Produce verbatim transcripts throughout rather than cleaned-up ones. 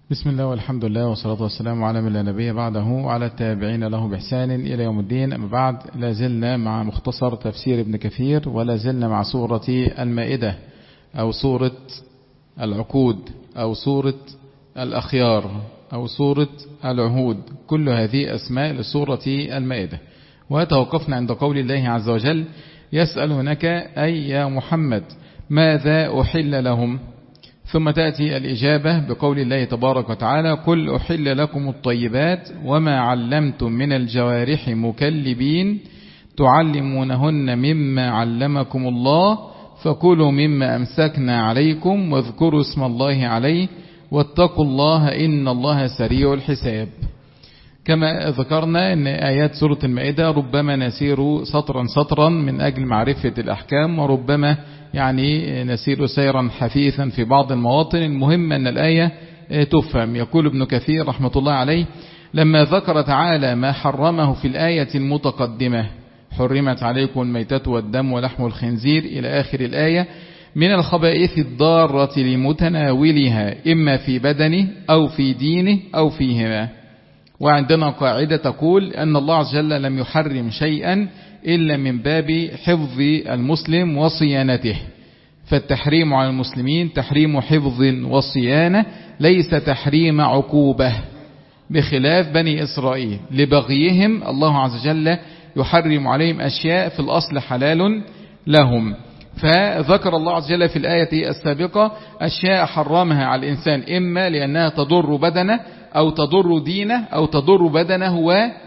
بسم الله والحمد لله والصلاة والسلام على من لا نبي بعده وعلى التابعين له بإحسان إلى يوم الدين. أما بعد، لا زلنا مع مختصر تفسير ابن كثير، ولا زلنا مع سورة المائدة أو سورة العقود أو سورة الأخيار أو سورة العهود. كل هذه أسماء لسورة المائدة. وتوقفنا عند قول الله عز وجل: يسألونك أي يا محمد ماذا أحل لهم، ثم تأتي الإجابة بقول الله تبارك وتعالى: قل أحل لكم الطيبات وما علمتم من الجوارح مكلبين تعلمونهن مما علمكم الله فكلوا مما أمسكنا عليكم واذكروا اسم الله عليه واتقوا الله إن الله سريع الحساب. كما ذكرنا أن آيات سورة المائدة ربما نسير سطرا سطرا من أجل معرفة الأحكام، وربما يعني نسير سيرا حثيثا في بعض المواطن. المهم أن الآية تفهم. يقول ابن كثير رحمة الله عليه: لما ذكر تعالى ما حرمه في الآية المتقدمة، حرمت عليكم الميتة والدم ولحم الخنزير إلى آخر الآية، من الخبائث الضارة لمتناولها إما في بدنه أو في دينه أو فيهما. وعندنا قاعدة تقول أن الله عز وجل لم يحرم شيئا إلا من باب حفظ المسلم وصيانته، فالتحريم على المسلمين تحريم حفظ وصيانة ليس تحريم عقوبة، بخلاف بني إسرائيل لبغيهم الله عز وجل يحرم عليهم أشياء في الأصل حلال لهم. فذكر الله عز وجل في الآية السابقة أشياء حرمها على الإنسان إما لأنها تضر بدنه أو تضر دينه أو تضر بدنه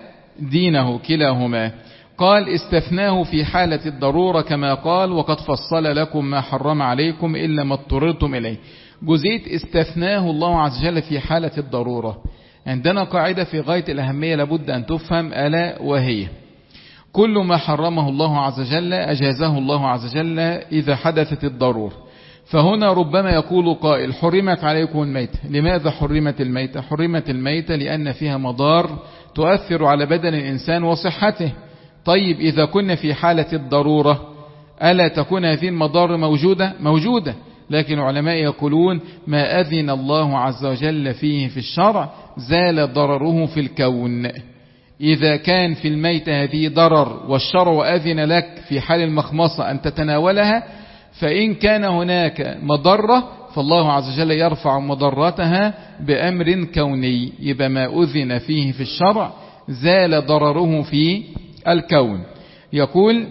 ودينه كلاهما. قال: استثناه في حالة الضرورة كما قال: وقد فصل لكم ما حرم عليكم إلا ما اضطررتم إليه. جزئية استثناه الله عز وجل في حالة الضرورة. عندنا قاعدة في غاية الأهمية لابد أن تفهم، ألا وهي: كل ما حرمه الله عز وجل أجازه الله عز وجل إذا حدثت الضرورة. فهنا ربما يقول قائل: حرمت عليكم الميتة. لماذا حرمت الميتة؟ حرمت الميتة لأن فيها مضار تؤثر على بدن الإنسان وصحته. طيب، إذا كنا في حالة الضرورة ألا تكون هذه المضار موجودة؟ موجودة، لكن علماء يقولون ما أذن الله عز وجل فيه في الشرع زال ضرره في الكون. إذا كان في الميتة هذه ضرر والشرع أذن لك في حال المخمصة أن تتناولها، فإن كان هناك مضرة فالله عز وجل يرفع مضرتها بأمر كوني. يبقى ما أذن فيه في الشرع زال ضرره في الكون. يقول: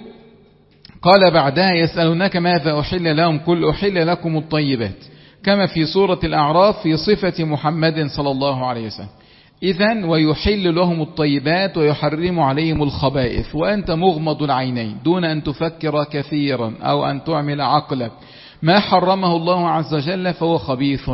قال بعدها: يسألونك ماذا أحل لهم قل أحل لكم الطيبات، كما في سورة الأعراف في صفة محمد صلى الله عليه وسلم. إذن ويحل لهم الطيبات ويحرم عليهم الخبائث، وأنت مغمض العينين دون أن تفكر كثيرا أو أن تعمل عقلك. ما حرمه الله عز وجل فهو خبيث،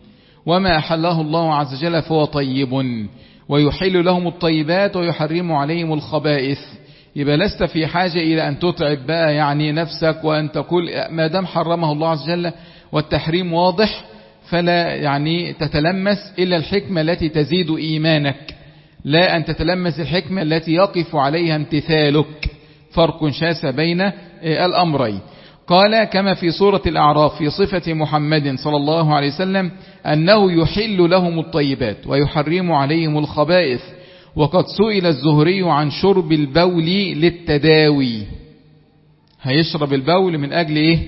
وما أحله الله عز وجل فهو طيب. ويحل لهم الطيبات ويحرم عليهم الخبائث. يبقى لست في حاجة إلى أن تتعب بقى يعني نفسك وأن تقول ما دام حرمه الله عز وجل والتحريم واضح فلا يعني تتلمس إلا الحكمة التي تزيد إيمانك، لا أن تتلمس الحكمة التي يقف عليها امتثالك. فرق شاسع بين الأمرين. قال: كما في سورة الأعراف في صفة محمد صلى الله عليه وسلم أنه يحل لهم الطيبات ويحرم عليهم الخبائث. وقد سئل الزهري عن شرب البول للتداوي. هيشرب البول من أجل إيه؟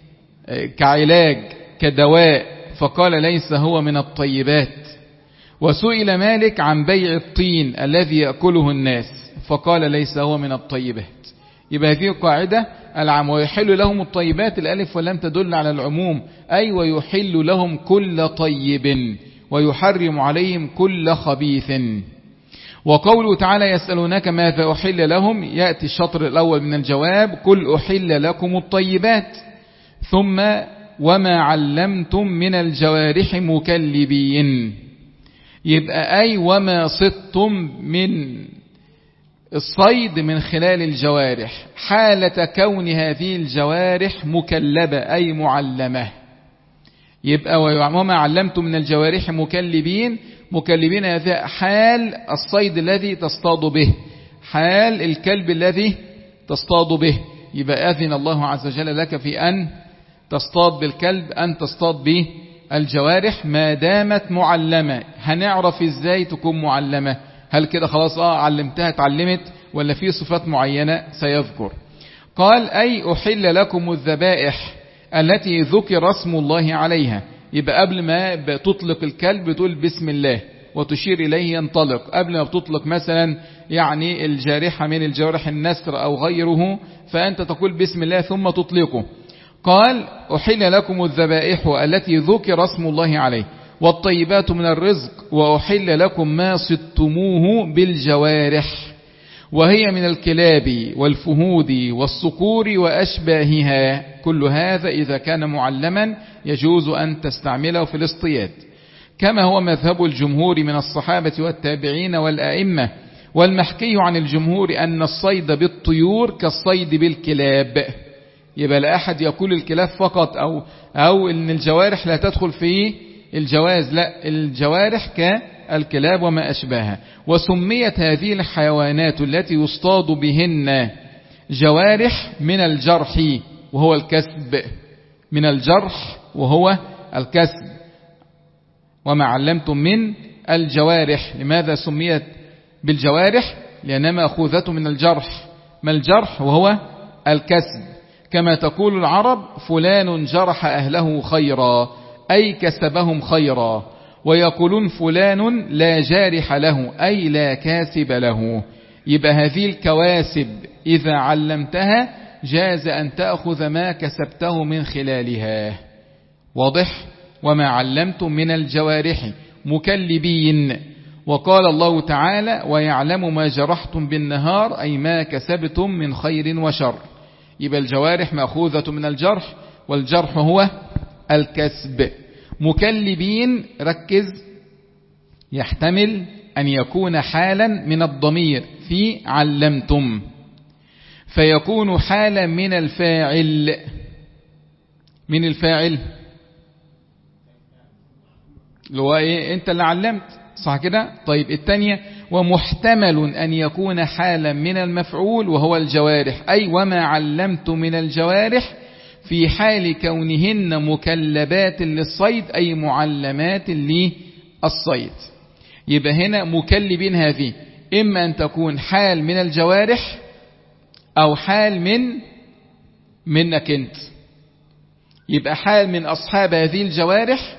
كعلاج كدواء، فقال ليس هو من الطيبات. وسئل مالك عن بيع الطين الذي يأكله الناس، فقال ليس هو من الطيبات. يبقى هذه قاعدة العام. ويحل لهم الطيبات، الألف واللام تدل على العموم، أي ويحل لهم كل طيب ويحرم عليهم كل خبيث. وقوله تعالى: يسألونك ماذا أحل لهم، يأتي الشطر الأول من الجواب: قل أحل لكم الطيبات، ثم وما علمتم من الجوارح مكلبين. يبقى أي وما صدتم من الصيد من خلال الجوارح، حالة كون هذه الجوارح مكلبة أي معلمة. يبقى وما علمتم من الجوارح مكلبين. مكلبين هذا حال الصيد الذي تصطاد به، حال الكلب الذي تصطاد به. يبقى أذن الله عز وجل لك في أن تصطاد بالكلب، أن تصطاد به الجوارح ما دامت معلمة. هنعرف ازاي تكون معلمة؟ هل كده خلاص اه علمتها اتعلمت، ولا في صفات معينة سيذكر؟ قال أي أحل لكم الذبائح التي ذكر اسم الله عليها. يبقى قبل ما تطلق الكلب تقول بسم الله وتشير إليه ينطلق، قبل ما بتطلق مثلا يعني الجارحة من الجوارح النسر أو غيره، فأنت تقول بسم الله ثم تطلقه. قال أحل لكم الذبائح التي ذكر اسم الله عليه والطيبات من الرزق وأحل لكم ما صدتموه بالجوارح وهي من الكلاب والفهود والصقور وأشباهها. كل هذا إذا كان معلما يجوز أن تستعمله في الاصطياد، كما هو مذهب الجمهور من الصحابة والتابعين والأئمة. والمحكي عن الجمهور أن الصيد بالطيور كالصيد بالكلاب. يبقى لا أحد يقول الكلاب فقط أو, أو إن الجوارح لا تدخل في الجواز، لا، الجوارح كالكلاب وما أشباهها. وسميت هذه الحيوانات التي يصطاد بهن جوارح من الجرح وهو الكسب، من الجرح وهو الكسب. وما علمتم من الجوارح. لماذا سميت بالجوارح؟ لأنها مأخوذة من الجرح. ما الجرح؟ وهو الكسب. كما تقول العرب فلان جرح أهله خيرا، أي كسبهم خيرا. ويقولون فلان لا جارح له، أي لا كاسب له. يبقى هذه الكواسب إذا علمتها جاز أن تأخذ ما كسبته من خلالها. واضح؟ وما علمتم من الجوارح مكلبين. وقال الله تعالى ويعلم ما جرحتم بالنهار، أي ما كسبتم من خير وشر. يبقى الجوارح مأخوذة من الجرح، والجرح هو الكسب. مكلبين، ركز، يحتمل أن يكون حالا من الضمير في علمتم، فيكون حالا من الفاعل. من الفاعل اللي هو ايه؟ انت اللي علمت، صح كده؟ طيب الثانية ومحتمل أن يكون حالا من المفعول وهو الجوارح، أي وما علمت من الجوارح في حال كونهن مكلبات للصيد، أي معلمات للصيد. يبقى هنا مكلبين هذه إما أن تكون حال من الجوارح أو حال من منك أنت. يبقى حال من أصحاب هذه الجوارح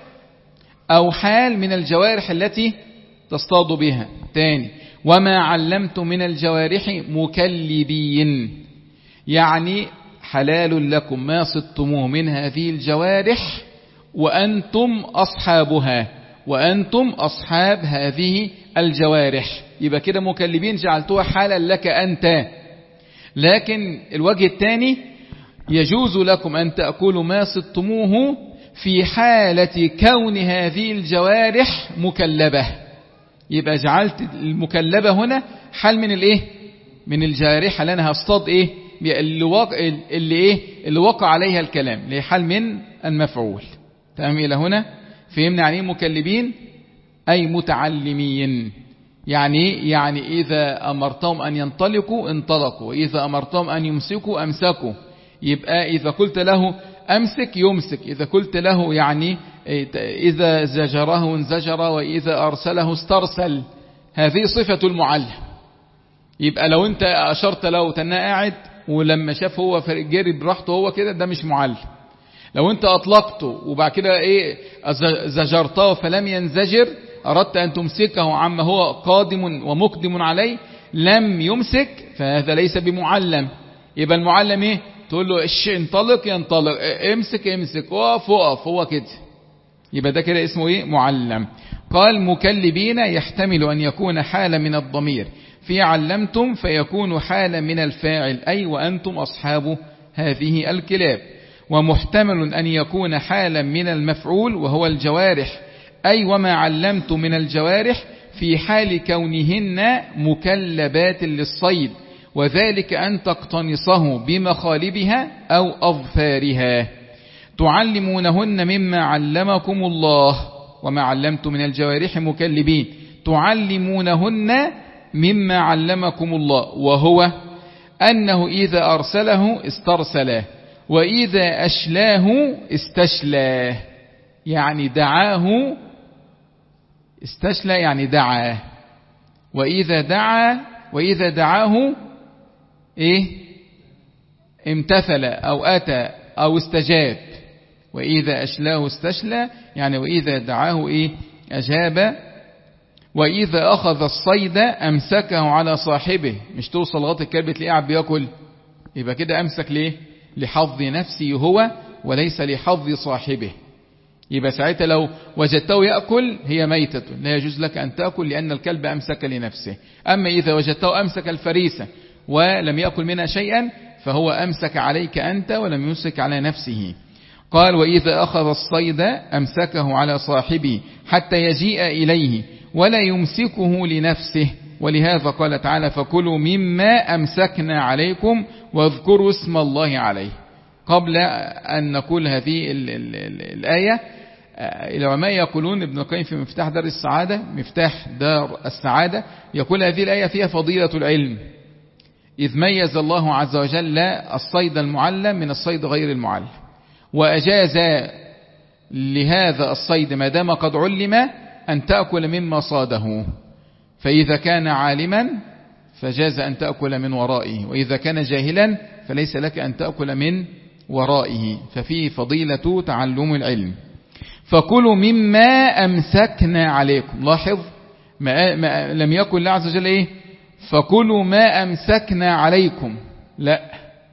أو حال من الجوارح التي تصطاد بها. تاني، وما علمت من الجوارح مكلبين، يعني حلال لكم ما صدتموه من هذه الجوارح وأنتم أصحابها، وأنتم أصحاب هذه الجوارح. يبقى كده مكلبين جعلتوها حالا لك أنت. لكن الوجه الثاني يجوز لكم أن تأكلوا ما صدتموه في حالة كون هذه الجوارح مكلبة. يبقى جعلت المكلبة هنا حال من الايه؟ من الجارحة اللي انا هصطاد ايه؟ اللي وقع, اللي إيه؟ اللي وقع عليها الكلام، اللي حال من المفعول. تمام إلى هنا؟ فهمنا يعني مكلبين؟ أي متعلمين. يعني يعني إذا أمرتهم أن ينطلقوا انطلقوا، وإذا أمرتهم أن يمسكوا أمسكوا. يبقى إذا قلت له أمسك يمسك، إذا قلت له يعني إذا زجره انزجر، وإذا أرسله استرسل. هذه صفة المعلم. يبقى لو أنت أشرت له تناه قاعد، ولما شاف هو جري براحته هو كده، ده مش معلم. لو أنت أطلقته وبعد كده إيه زجرته فلم ينزجر، أردت أن تمسكه عما هو قادم ومقدم عليه لم يمسك، فهذا ليس بمعلم. يبقى المعلم إيه؟ تقول له اش انطلق ينطلق، امسك امسك، وقف وقف، هو كده. يبقى ده كده اسمه ايه؟ معلم. قال مكلبين يحتمل أن يكون حالا من الضمير في علمتم، فيكون حالا من الفاعل، أي وأنتم أصحاب هذه الكلاب. ومحتمل أن يكون حالا من المفعول وهو الجوارح، أي وما علمت من الجوارح في حال كونهن مكلبات للصيد، وذلك أن تقتنصه بمخالبها أو أظفارها. تعلمونهن مما علمكم الله. وما علمت من الجوارح مكلبين، تعلمونهن مما علمكم الله، وهو أنه إذا أرسله استرسله، وإذا أشلاه استشلاه. يعني دعاه، استشلى يعني دعاه، وإذا دعا وإذا دعاه إيه امتثل أو أتى أو استجاب. وإذا أشلاه استشلى يعني وإذا دعاه إيه أجاب. وإذا أخذ الصيد أمسكه على صاحبه. مش توصل لغاية الكلب تلاقيه قاعد بياكل، يبقى كده أمسك ليه؟ لحظ نفسه هو وليس لحظ صاحبه. يبقى ساعتها لو وجدته يأكل هي ميتة لا يجوز لك أن تأكل لأن الكلب أمسك لنفسه. أما إذا وجدته أمسك الفريسة ولم يأكل منها شيئا فهو أمسك عليك أنت ولم يمسك على نفسه. قال وإذا أخذ الصيد أمسكه على صاحبه حتى يجيء إليه ولا يمسكه لنفسه. ولهذا قال تعالى فكلوا مما أمسكنا عليكم واذكروا اسم الله عليه. قبل أن نقول هذه ال ال ال الآية، العلماء يقولون، ابن القيم في مفتاح دار السعادة مفتاح دار السعادة يقول هذه الآية فيها فضيلة العلم، إذ ميز الله عز وجل الصيد المعلم من الصيد غير المعلم، وأجاز لهذا الصيد ما دام قد علم أن تأكل مما صاده. فإذا كان عالما فجاز أن تأكل من ورائه، وإذا كان جاهلا فليس لك أن تأكل من ورائه. ففيه فضيلة تعلم العلم. فكلوا مما أمسكنا عليكم. لاحظ ما ما لم يكن الله عز وجل إيه فكلوا ما أمسكنا عليكم، لا،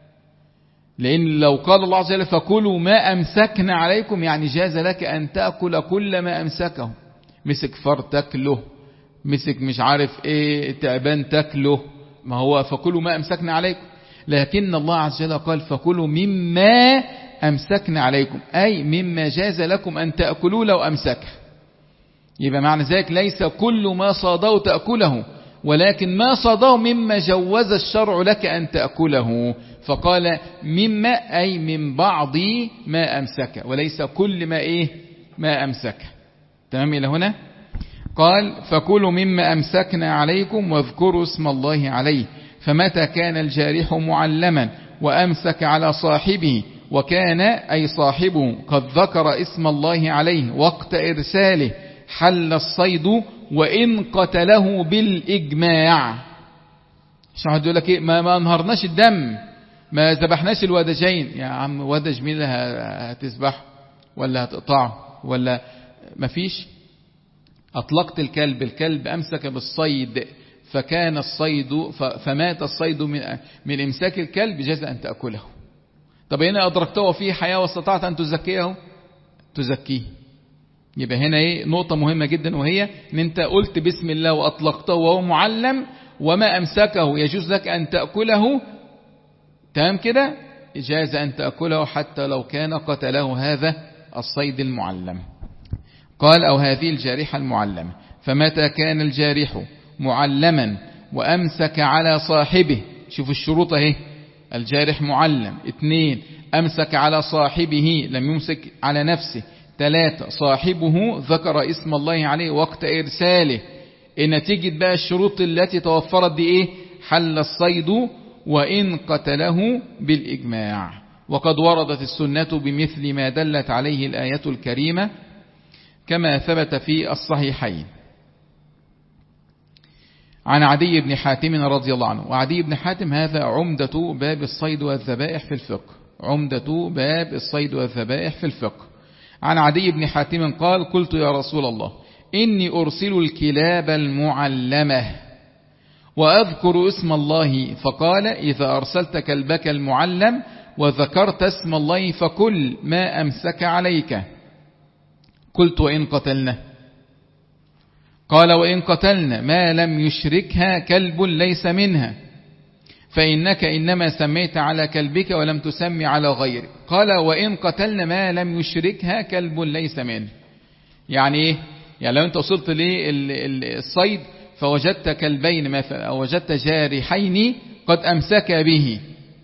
لأن لو قال الله عز وجل فكلوا ما أمسكنا عليكم يعني جاز لك أن تأكل كل ما أمسكه. مسك فار تاكله، مسك مش عارف ايه تعبان تاكله، ما هو فكلوا ما أمسكنا عليكم. لكن الله عز وجل قال فكلوا مما أمسكنا عليكم، أي مما جاز لكم أن تأكلوا لو أمسكه. يبقى معنى ذلك ليس كل ما صاده تأكله، ولكن ما صاده مما جوز الشرع لك أن تأكله. فقال مما أي من بعض ما أمسك، وليس كل ما إيه ما أمسك. تمام إلى هنا؟ قال فكلوا مما أمسكنا عليكم واذكروا اسم الله عليه. فمتى كان الجارح معلما وأمسك على صاحبه وكان أي صاحبه قد ذكر اسم الله عليه وقت إرساله حل الصيد وإن قتله بالإجماع. عشان يقول لك إيه ما, ما انهرناش الدم، ما ذبحناش الودجين. يا عم ودج مين اللي هتذبحه ولا هتقطعه ولا ما فيش؟ أطلقت الكلب، الكلب أمسك بالصيد فكان الصيد فمات الصيد من من إمساك الكلب جاز أن تأكله. طب هنا أدركته فيه حياة واستطعت أن تزكيه تزكيه. يبقى هنا إيه نقطة مهمة جدا، وهي أن أنت قلت بسم الله وأطلقته وهو معلم وما أمسكه يجوز لك أن تأكله. تمام كده؟ جاز أن تأكله حتى لو كان قتله هذا الصيد المعلم. قال أو هذه الجارحة المعلمة. فمتى كان الجارح معلما وأمسك على صاحبه، شوف الشروط اهي، الجارح معلم، اثنين أمسك على صاحبه لم يمسك على نفسه، ثلاثة صاحبه ذكر اسم الله عليه وقت إرساله. نتيجة بقى الشروط التي توفرت دي ايه؟ حل الصيد وإن قتله بالإجماع. وقد وردت السنة بمثل ما دلت عليه الآية الكريمة كما ثبت في الصحيحين عن عدي بن حاتم رضي الله عنه. وعدي بن حاتم هذا عمدة باب الصيد والذبائح في الفقه، عمدة باب الصيد والذبائح في الفقه. عن عدي بن حاتم قال قلت يا رسول الله إني أرسل الكلاب المعلمة وأذكر اسم الله، فقال إذا أرسلت كلبك المعلم وذكرت اسم الله فكل ما أمسك عليك. قلت وإن قتلنا؟ قال وإن قتلنا ما لم يشركها كلب ليس منها، فإنك إنما سميت على كلبك ولم تسمي على غيرك. قال وإن قتلنا ما لم يشركها كلب ليس منه. يعني إيه؟ يعني لو أنت وصلت للصيد فوجدت كلبين أو وجدت جارحين قد أمسك به،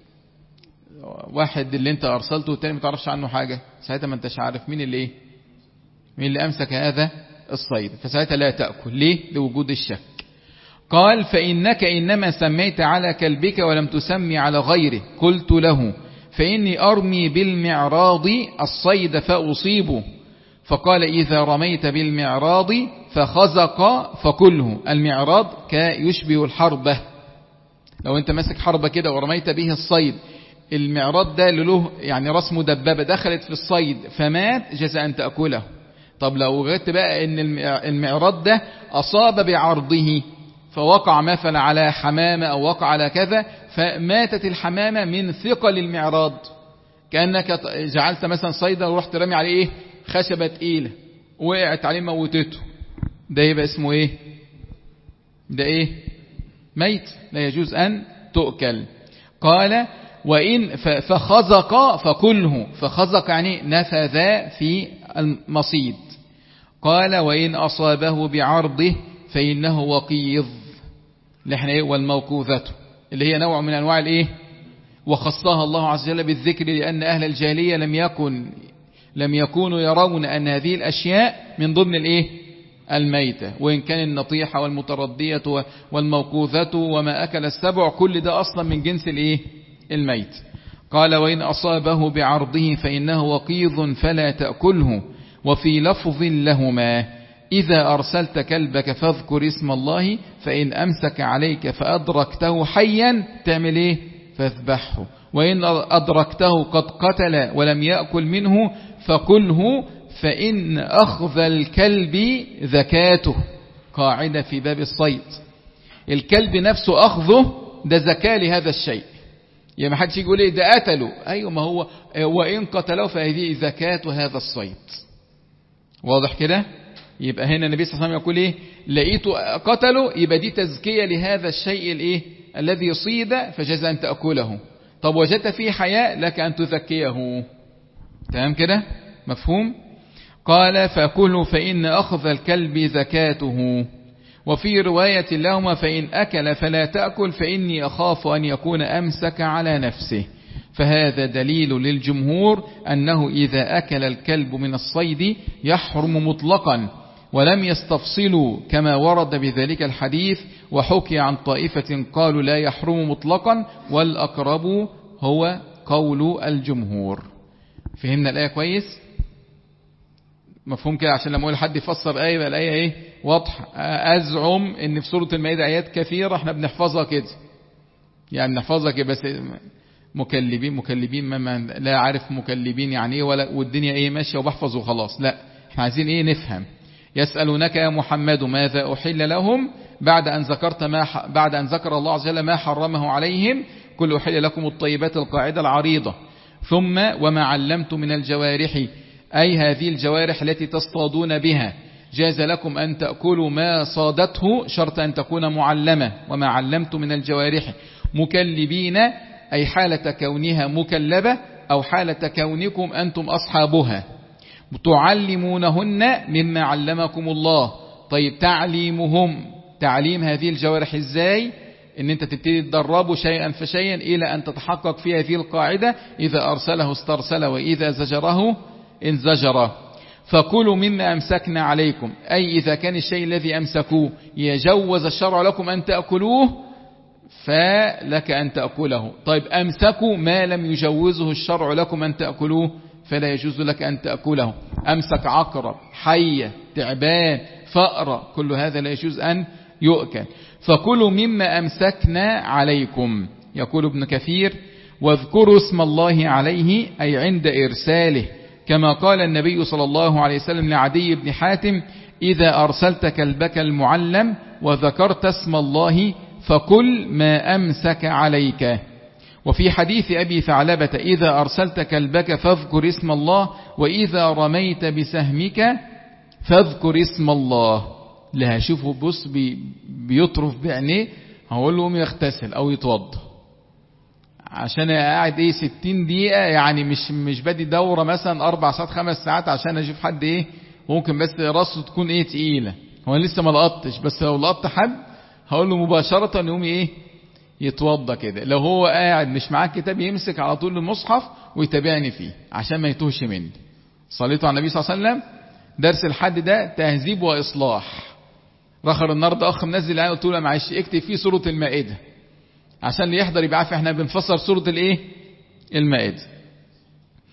واحد اللي أنت أرسلته والتاني ما تعرفش عنه حاجة، ساعتها ما أنتش عارف مين اللي إيه مين اللي أمسك هذا الصيد، فساعتها لا تأكل. ليه؟ لوجود الشك. قال فإنك إنما سميت على كلبك ولم تسمي على غيره. قلت له فإني أرمي بالمعراض الصيد فأصيبه. فقال إذا رميت بالمعراض فخزق فكله. المعراض كيشبه الحربة، لو انت ماسك حربة كده ورميت به الصيد، المعراض ده اللي له يعني راس مدببة دخلت في الصيد فمات، جاز أن تأكله. طب لو غدت بقى ان المعراض ده أصاب بعرضه فوقع مثلا على حمامة أو وقع على كذا فماتت الحمامة من ثقل المعراض، كأنك جعلت مثلا صيدا ورحت رمي عليه ايه خشبة تقيلة وقعت عليه موتته، ده يبقى اسمه ايه؟ ده ايه؟ ميت، لا يجوز أن تؤكل. قال وإن فخزق فكله، فخزق يعني نفذ في المصيد. قال وإن أصابه بعرضه فإنه وقيض، اللي احنا ايه والموقوذة اللي هي نوع من أنواع الايه، وخصها الله عز وجل بالذكر لأن أهل الجاهلية لم يكن لم يكونوا يرون أن هذه الأشياء من ضمن الايه الميتة، وإن كان النطيحة والمتردية والموقوذة وما أكل السبع كل ده أصلا من جنس الايه الميت. قال وإن أصابه بعرضه فإنه وقيض فلا تأكله. وفي لفظ لهما إذا أرسلت كلبك فاذكر اسم الله فإن أمسك عليك فأدركته حيا تعمل ايه؟ فاذبحه. وإن أدركته قد قتل ولم يأكل منه فكله، فإن أخذ الكلب ذكاته. قاعدة في باب الصيد، الكلب نفسه أخذه ده زكاة لهذا الشيء، يعني ما حدش يقول ايه ده قتله، ايوه ما هو وإن قتله فهذه زكاة هذا الصيد. واضح كده؟ يبقى هنا النبي صلى الله عليه وسلم يقول ايه لقيته قتله، يبقى دي تزكية لهذا الشيء الايه الذي صيد فجاز أن تأكله. طب وجدت فيه حياء لك أن تزكيه. تمام كده؟ مفهوم؟ قال فكله فإن أخذ الكلب زكاته. وفي رواية لهما فإن أكل فلا تأكل فإني أخاف أن يكون أمسك على نفسه. فهذا دليل للجمهور أنه إذا أكل الكلب من الصيد يحرم مطلقا، ولم يستفصلوا كما ورد بذلك الحديث. وحكي عن طائفة قالوا لا يحرم مطلقا، والأقرب هو قول الجمهور. فهمنا الآية كويس؟ مفهوم كده؟ عشان لما اقول حد يفسر آية يبقى الآية ايه واضحة. أزعم ان في سورة المائدة آيات كثيرة احنا بنحفظها كده، يعني بنحفظها كده بس مكلبين مكلبين ما لا عارف مكلبين يعني ايه ولا والدنيا ايه ماشية وبحفظ وخلاص، لا احنا عايزين ايه نفهم. يسألونك يا محمد ماذا أحل لهم بعد أن ذكرت ما ح... بعد أن ذكر الله عز وجل ما حرمه عليهم كل أحل لكم الطيبات القاعدة العريضة. ثم وما علمت من الجوارح، أي هذه الجوارح التي تصطادون بها جاز لكم أن تأكلوا ما صادته شرط أن تكون معلمة. وما علمت من الجوارح مكلبين، أي حالة كونها مكلبة أو حالة كونكم أنتم أصحابها، تعلمونهن مما علمكم الله. طيب تعليمهم، تعليم هذه الجوارح ازاي؟ ان انت تبتدي تدربوا شيئا فشيئا الى ان تتحقق في هذه القاعدة اذا ارسله استرسل واذا زجره انزجر. فكلوا مما امسكنا عليكم، اي اذا كان الشيء الذي امسكوه يجوز الشرع لكم ان تأكلوه فلك ان تأكله. طيب امسكوا ما لم يجوزه الشرع لكم ان تأكلوه فلا يجوز لك أن تأكله. أمسك عقرب، حية، تعبان، فأرة، كل هذا لا يجوز أن يؤكل. فكلوا مما أمسكنا عليكم. يقول ابن كثير واذكروا اسم الله عليه أي عند إرساله، كما قال النبي صلى الله عليه وسلم لعدي بن حاتم إذا أرسلت كلبك المعلم وذكرت اسم الله فكل ما أمسك عليك. وفي حديث أبي ثعلبة إذا أرسلت كلبك فاذكر اسم الله وإذا رميت بسهمك فاذكر اسم الله. لا هشوفه بص بي بيطرف بعينيه، هقول له قوم يغتسل أو يتوضى عشان قاعد ايه ستين دقيقة، يعني مش مش بدي دورة مثلا أربع ساعات خمس ساعات عشان أشوف حد ايه ممكن بس راسه تكون ايه تقيلة. هو لسه ما لقطش، بس لو لقط حد هقول له مباشرة يقوم ايه يتوضى كده. لو هو قاعد مش معاه كتاب يمسك على طول المصحف ويتابعني فيه عشان ما يتوهش مني. صليتوا على النبي صلى الله عليه وسلم. درس الحد ده تهذيب وإصلاح. رخر النهارده أخ منزل عليه قلت له معلش اكتب فيه سورة المائدة عشان اللي يحضر يبقى عارف احنا بنفسر سورة الايه المائدة.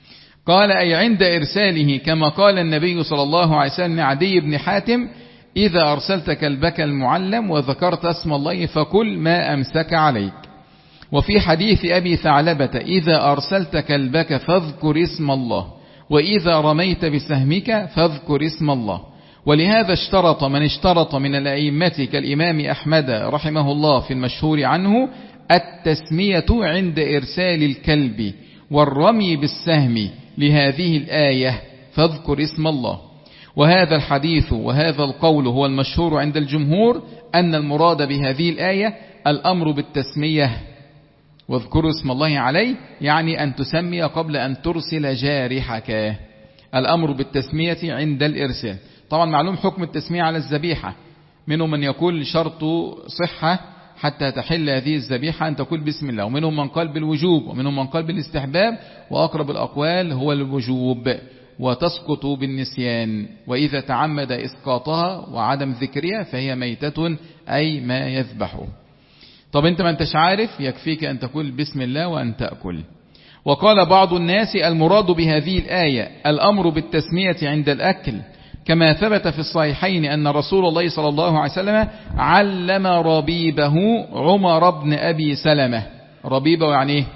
قال أي عند إرساله كما قال النبي صلى الله عليه وسلم عدي بن حاتم إذا أرسلت كلبك المعلم وذكرت اسم الله فكل ما أمسك عليك. وفي حديث أبي ثعلبة إذا أرسلت كلبك فاذكر اسم الله وإذا رميت بسهمك فاذكر اسم الله. ولهذا اشترط من اشترط من الأئمة كالإمام أحمد رحمه الله في المشهور عنه التسمية عند إرسال الكلب والرمي بالسهم لهذه الآية فاذكر اسم الله. وهذا الحديث وهذا القول هو المشهور عند الجمهور أن المراد بهذه الآية الأمر بالتسمية واذكروا اسم الله عليه، يعني أن تسمي قبل أن ترسل جارحك. الأمر بالتسمية عند الإرسال. طبعا معلوم حكم التسمية على الذبيحة، منهم من يقول شرط صحة حتى تحل هذه الذبيحة أن تقول بسم الله، ومنهم من قال بالوجوب ومنهم من قال بالاستحباب، وأقرب الأقوال هو الوجوب وتسقط بالنسيان، وإذا تعمد إسقاطها وعدم ذكرها فهي ميتة أي ما يذبحه. طب أنت ما أنتش عارف، يكفيك أن تقول بسم الله وأن تأكل. وقال بعض الناس المراد بهذه الآية الأمر بالتسمية عند الأكل، كما ثبت في الصحيحين أن رسول الله صلى الله عليه وسلم علم ربيبه عمر بن أبي سلمة. ربيبه يعني إيه؟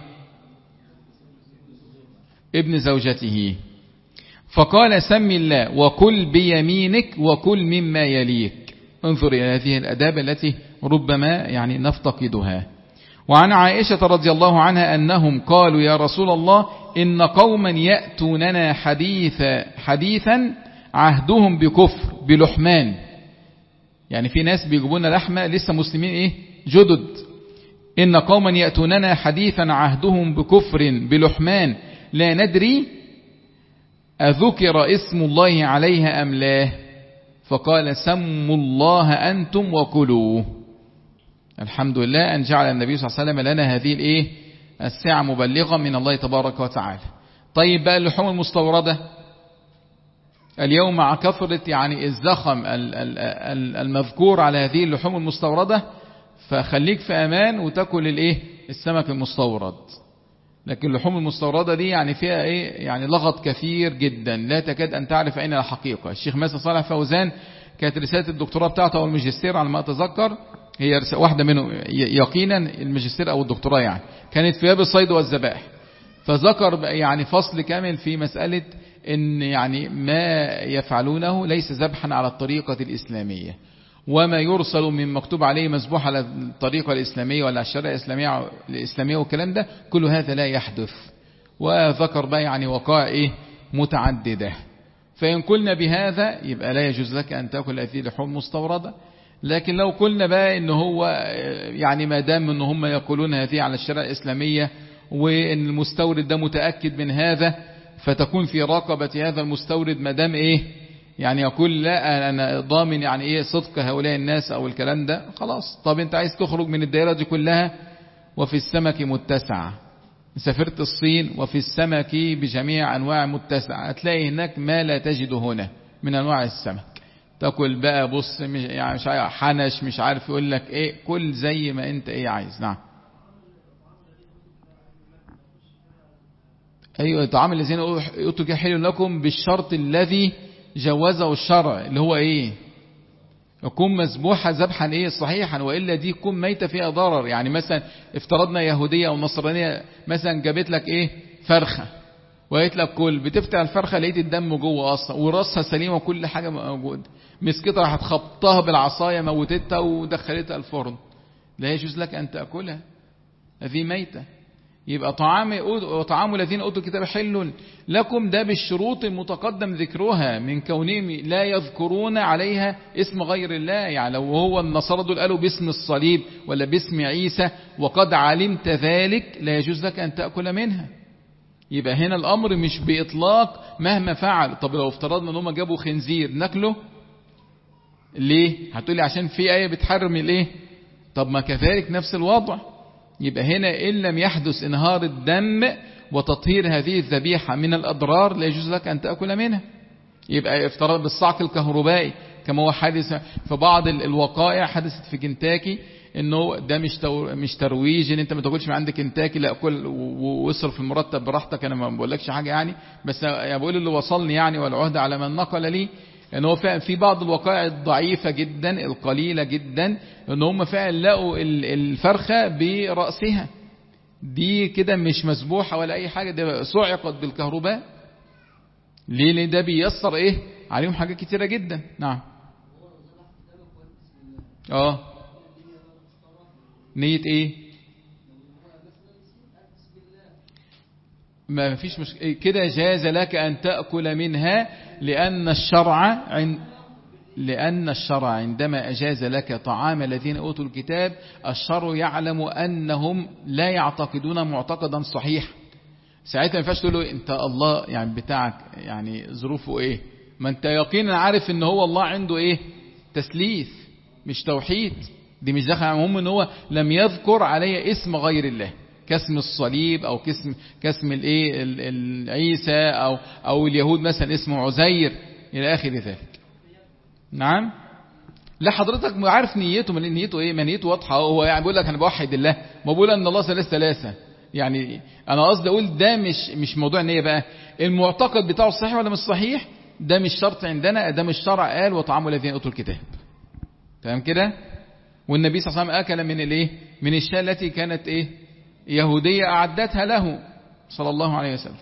ابن زوجته. فقال سم الله وكل بيمينك وكل مما يليك. انظر إلى هذه الأداب التي ربما يعني نفتقدها. وعن عائشة رضي الله عنها أنهم قالوا يا رسول الله إن قوما يأتوننا حديثا حديثا عهدهم بكفر بلحمان، يعني في ناس بيجيبون لحمة لسه مسلمين ايه جدد. إن قوما يأتوننا حديثا عهدهم بكفر بلحمان لا ندري أذكر اسم الله عليها أم لا، فقال سموا الله أنتم وكلوا. الحمد لله أن جعل النبي صلى الله عليه وسلم لنا هذه الايه الساعة مبلغة من الله تبارك وتعالى. طيب بقى اللحوم المستوردة اليوم مع كثرة يعني الزخم المذكور على هذه اللحوم المستوردة، فخليك في أمان وتأكل الايه السمك المستورد. لكن اللحوم المستوردة دي يعني فيها ايه يعني لغط كثير جدا لا تكاد أن تعرف أين الحقيقة. الشيخ مثلا صالح فوزان كانت رسالة الدكتوراه بتاعته أو الماجستير على ما أتذكر، هي واحدة منه يقينا الماجستير أو الدكتوراه يعني، كانت في باب الصيد والذبائح. فذكر يعني فصل كامل في مسألة إن يعني ما يفعلونه ليس ذبحا على الطريقة الإسلامية، وما يرسل من مكتوب عليه مذبوح على الطريقة الإسلامية ولا الشريعة الإسلامية الإسلامية والكلام ده كل هذا لا يحدث. وذكر بقى يعني وقائع إيه متعددة. فإن قلنا بهذا يبقى لا يجوز لك أن تأكل هذه اللحوم مستوردة. لكن لو قلنا بقى إن هو يعني ما دام إن هم يقولون هذه على الشريعة الإسلامية وإن المستورد ده متأكد من هذا، فتكون في رقبة هذا المستورد ما دام إيه يعني يقول لا أنا ضامن يعني إيه صدق هؤلاء الناس أو الكلام ده، خلاص. طب أنت عايز تخرج من الدائرة دي كلها. وفي السمك متسع، سافرت الصين وفي السمك بجميع أنواع متسع، هتلاقي هناك ما لا تجد هنا من أنواع السمك. تاكل بقى بص مش يعني مش عارف حنش مش عارف يقول لك ايه، كل زي ما انت ايه عايز. نعم ايوه طعام الذين اوتوا حل لكم بالشرط الذي جوزه الشرع، اللي هو ايه يكون مذبوحه ذبحا ايه صحيحا، والا دي تكون ميته فيها ضرر. يعني مثلا افترضنا يهوديه او نصرانيه مثلا جابت لك ايه فرخه وقالت لك كل، بتفتح الفرخه لقيت الدم جوه اصلا وراسها سليمه وكل حاجه موجوده، مسكتها راحت خبطها بالعصايه موتتها ودخلتها الفرن، لا يجوز لك ان تاكلها، هذه ميته. يبقى طعام وطعام الذين اوتوا الكتاب حل لكم، ده بالشروط المتقدم ذكرها من كونهم لا يذكرون عليها اسم غير الله. يعني لو هو النصارى دول قالوا باسم الصليب ولا باسم عيسى وقد علمت ذلك لا يجوز لك ان تاكل منها. يبقى هنا الامر مش باطلاق مهما فعل. طب لو افترضنا ان هم جابوا خنزير ناكله ليه؟ هتقولي عشان في ايه بتحرم الايه؟ طب ما كذلك نفس الوضع. يبقى هنا إن لم يحدث انهار الدم وتطهير هذه الذبيحة من الأضرار لا يجوز لك أن تأكل منها. يبقى افترض بالصعق الكهربائي كما هو حادث في بعض الوقائع حدثت في كنتاكي، انه ده مش مش ترويج ان انت ما تاكلش من عند كنتاكي، لا كل واصرف المرتب براحتك، انا ما بقولكش حاجه يعني، بس يعني بقول اللي وصلني يعني، والعهد على من نقل لي، ان هو فعلا في بعض الوقائع الضعيفه جدا القليله جدا ان هم فعلا لقوا الفرخه براسها دي كده مش مسبوحه ولا اي حاجه، ده صعقت بالكهرباء. ليه؟ ليه ده بيسر ايه عليهم حاجات كتيره جدا. نعم. اه نية ايه؟ ما فيش مش... كده جاز لك ان تأكل منها، لان الشرع عند لأن الشرع عندما أجاز لك طعام الذين أوتوا الكتاب، الشرع يعلم أنهم لا يعتقدون معتقدا صحيح. ساعتها ما ينفعش تقول له انت الله يعني بتاعك يعني ظروفه ايه، ما انت يقينا عارف ان هو الله عنده ايه، تثليث مش توحيد. دي مش داخل المهم ان هو لم يذكر عليه اسم غير الله، كاسم الصليب او كاسم كاسم الايه العيسى او او اليهود مثلا اسمه عزير الى اخر ذلك. نعم. لا حضرتك عارف نيته، من نيته ايه، ما نيته واضحه، هو يعني بيقول لك انا بوحد الله، ما بقول ان الله ثلاث ثلاثه يعني. انا قصدي اقول ده مش مش موضوع النيه بقى، المعتقد بتاعه صحيح ولا مش صحيح ده مش شرط عندنا، ده مش شرع قال وطعام الذين اوتوا الكتاب. تمام كده. والنبي صلى الله عليه وسلم اكل من الايه، من الشاة التي كانت ايه، يهوديه اعدتها له صلى الله عليه وسلم.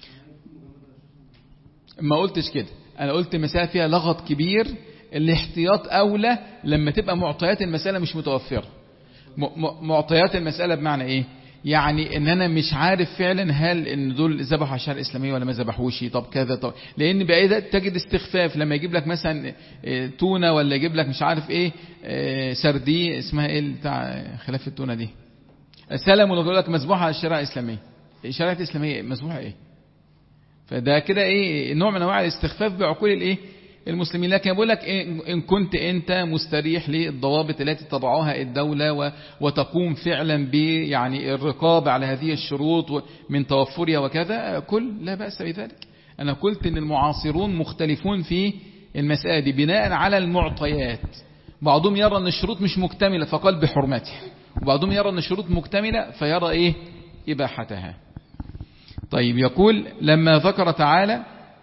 ما قلتش كده، انا قلت مسألة فيها لغط كبير، الاحتياط اولى لما تبقى معطيات المسألة مش متوفرة. معطيات المسألة بمعنى ايه، يعني ان انا مش عارف فعلا هل ان دول ذبحوا عشان الاسلاميه ولا ما ذبحوش، طب كذا، طب لان بقى تجد استخفاف لما يجيب لك مثلا تونه ولا يجيب لك مش عارف ايه سردي اسمها ايه بتاع خلاف التونه دي سلم، ويقول لك مذبوحه على الشريعه الاسلاميه. الشريعه الاسلاميه مذبوحه ايه؟ فده كده ايه، نوع من انواع الاستخفاف بعقول الايه المسلمين. لكن بقول لك إن كنت أنت مستريح للضوابط التي تضعها الدولة وتقوم فعلا ب يعني الرقابة على هذه الشروط من توفرها وكذا، كل لا بأس بذلك. أنا قلت إن المعاصرون مختلفون في المسألة دي بناء على المعطيات. بعضهم يرى أن الشروط مش مكتملة فقال بحرمتها، وبعضهم يرى أن الشروط مكتملة فيرى إيه إباحتها. طيب يقول لما ذكر تعالى،